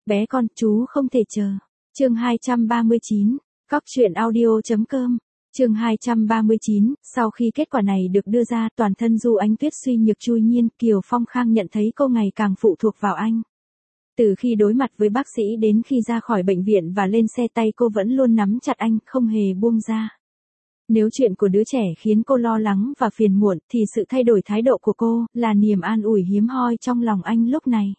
Bé con, chú không thể chờ. Chương 239, cóc.audio.com. Chương 239, sau khi kết quả này được đưa ra, toàn thân Du Ánh Tuyết suy nhược chui nhiên, Kiều Phong Khang nhận thấy cô ngày càng phụ thuộc vào anh. Từ khi đối mặt với bác sĩ đến khi ra khỏi bệnh viện và lên xe, tay cô vẫn luôn nắm chặt anh, không hề buông ra. Nếu chuyện của đứa trẻ khiến cô lo lắng và phiền muộn, thì sự thay đổi thái độ của cô là niềm an ủi hiếm hoi trong lòng anh lúc này.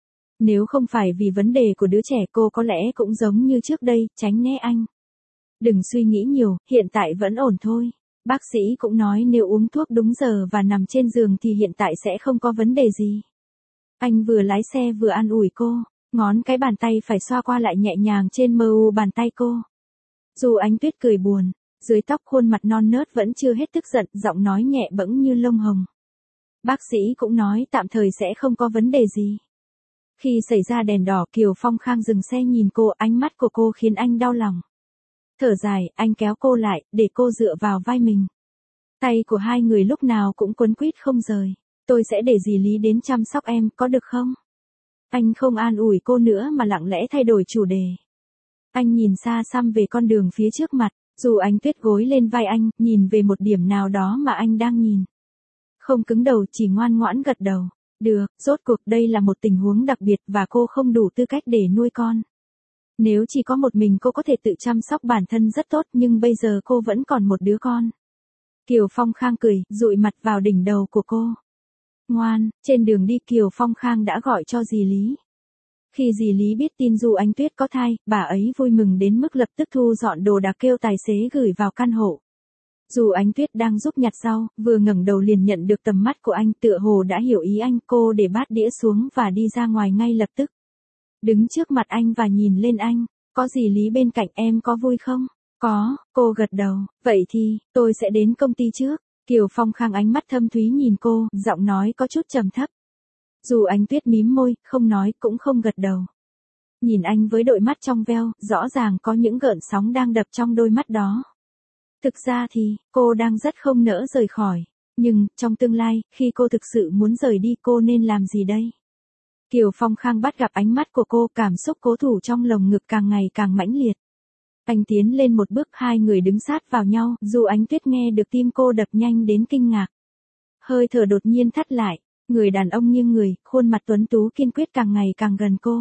Nếu không phải vì vấn đề của đứa trẻ, cô có lẽ cũng giống như trước đây, tránh né anh. Đừng suy nghĩ nhiều, hiện tại vẫn ổn thôi. Bác sĩ cũng nói nếu uống thuốc đúng giờ và nằm trên giường thì hiện tại sẽ không có vấn đề gì. Anh vừa lái xe vừa an ủi cô, ngón cái bàn tay phải xoa qua lại nhẹ nhàng trên mu bàn tay cô. Du Ánh Tuyết cười buồn, dưới tóc khuôn mặt non nớt vẫn chưa hết tức giận, giọng nói nhẹ bẫng như lông hồng. Bác sĩ cũng nói tạm thời sẽ không có vấn đề gì. Khi xảy ra đèn đỏ, Kiều Phong Khang dừng xe nhìn cô, ánh mắt của cô khiến anh đau lòng. Thở dài, anh kéo cô lại, để cô dựa vào vai mình. Tay của hai người lúc nào cũng quấn quýt không rời. Tôi sẽ để dì Lý đến chăm sóc em, có được không? Anh không an ủi cô nữa mà lặng lẽ thay đổi chủ đề. Anh nhìn xa xăm về con đường phía trước mặt, Du Ánh Tuyết gối lên vai anh, nhìn về một điểm nào đó mà anh đang nhìn. Không cứng đầu, chỉ ngoan ngoãn gật đầu. Được, rốt cuộc đây là một tình huống đặc biệt và cô không đủ tư cách để nuôi con. Nếu chỉ có một mình cô có thể tự chăm sóc bản thân rất tốt, nhưng bây giờ cô vẫn còn một đứa con. Kiều Phong Khang cười, dụi mặt vào đỉnh đầu của cô. Ngoan, trên đường đi Kiều Phong Khang đã gọi cho dì Lý. Khi dì Lý biết tin Du Ánh Tuyết có thai, bà ấy vui mừng đến mức lập tức thu dọn đồ đạc kêu tài xế gửi vào căn hộ. Du Ánh Tuyết đang giúp nhặt rau, vừa ngẩng đầu liền nhận được tầm mắt của anh, tựa hồ đã hiểu ý anh, cô để bát đĩa xuống và đi ra ngoài ngay lập tức. Đứng trước mặt anh và nhìn lên anh, có dì Lý bên cạnh, em có vui không? Có, cô gật đầu, vậy thì, tôi sẽ đến công ty trước. Kiều Phong Khang ánh mắt thâm thúy nhìn cô, giọng nói có chút trầm thấp. Du Ánh Tuyết mím môi, không nói cũng không gật đầu. Nhìn anh với đôi mắt trong veo, rõ ràng có những gợn sóng đang đập trong đôi mắt đó. Thực ra thì, cô đang rất không nỡ rời khỏi. Nhưng, trong tương lai, khi cô thực sự muốn rời đi, cô nên làm gì đây? Kiều Phong Khang bắt gặp ánh mắt của cô, cảm xúc cố thủ trong lồng ngực càng ngày càng mãnh liệt. Anh tiến lên một bước, hai người đứng sát vào nhau, Du Ánh Tuyết nghe được tim cô đập nhanh đến kinh ngạc. Hơi thở đột nhiên thắt lại, người đàn ông nghiêng người, khuôn mặt tuấn tú kiên quyết càng ngày càng gần cô.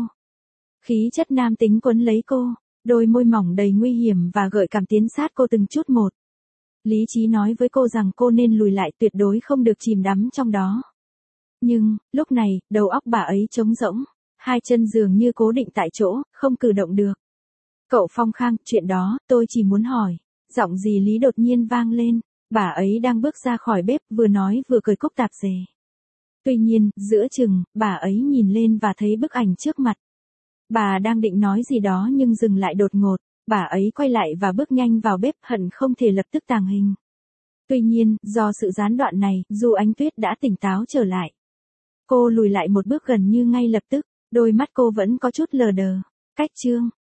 Khí chất nam tính quấn lấy cô, đôi môi mỏng đầy nguy hiểm và gợi cảm tiến sát cô từng chút một. Lý trí nói với cô rằng cô nên lùi lại, tuyệt đối không được chìm đắm trong đó. Nhưng, lúc này, đầu óc bà ấy trống rỗng, hai chân dường như cố định tại chỗ, không cử động được. Cậu Phong Khang, chuyện đó, tôi chỉ muốn hỏi. Giọng dì Lý đột nhiên vang lên, bà ấy đang bước ra khỏi bếp, vừa nói vừa cởi cúc tạp dề. Tuy nhiên, giữa chừng, bà ấy nhìn lên và thấy bức ảnh trước mặt. Bà đang định nói gì đó nhưng dừng lại đột ngột, bà ấy quay lại và bước nhanh vào bếp, hận không thể lập tức tàng hình. Tuy nhiên, do sự gián đoạn này, Du Ánh Tuyết đã tỉnh táo trở lại. Cô lùi lại một bước gần như ngay lập tức, đôi mắt cô vẫn có chút lờ đờ. Cách chương